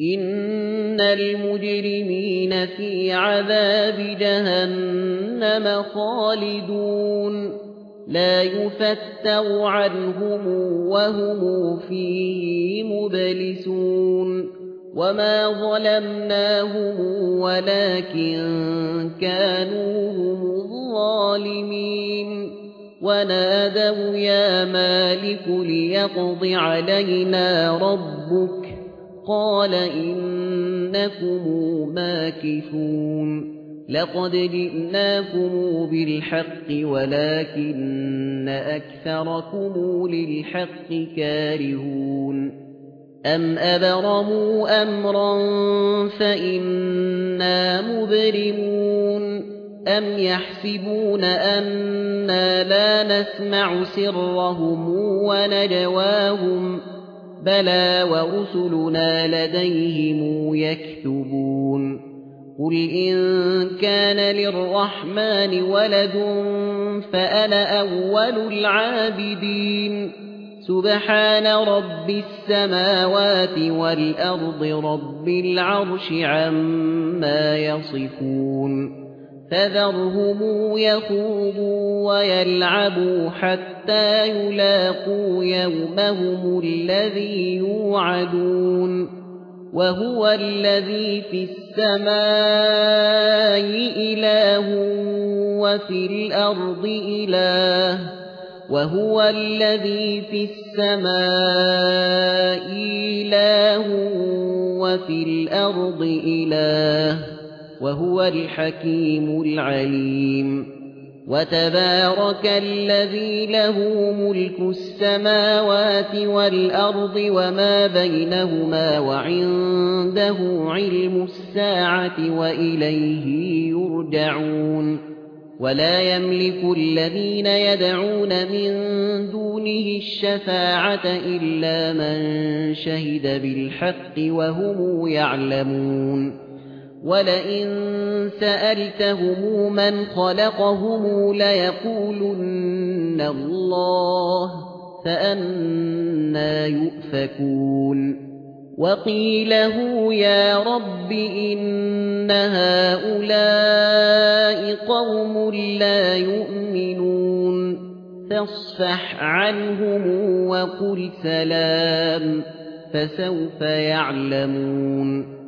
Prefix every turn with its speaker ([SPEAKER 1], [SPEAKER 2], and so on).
[SPEAKER 1] إن المجرمين في عذاب جهنم خالدون لا يفتر عنهم وهم فيه مبلسون وما ظلمناهم ولكن كانوا هم الظالمين ونادوا يا مالك ليقض علينا ربك قال إنكم ماكثون لقد جئناكم بالحق ولكن أكثركم للحق كارهون أم أبرموا أمرا فإنا مبرمون أم يحسبون أنا لا نسمع سرهم ونجواهم بلى ورسلنا لديهم يكتبون قل إن كان للرحمن ولد فأنا أول العابدين سبحان رب السماوات والأرض رب العرش عما يصفون فذرهم يخوضوا ويلعبوا حتى يلاقوا يومهم الذي يوعدون وهو الذي في السماء إله وفي الأرض إله وهو الذي في السماء إله وفي الأرض إله وهو الحكيم العليم وتبارك الذي له ملك السماوات والأرض وما بينهما وعنده علم الساعة وإليه يرجعون ولا يملك الذين يدعون من دونه الشفاعة إلا من شهد بالحق وهم يعلمون ولئن سألتهم من خلقهم ليقولن الله فأنى يؤفكون وقيله يا رب إن هؤلاء قوم لا يؤمنون فاصفح عنهم وقل سلام فسوف يعلمون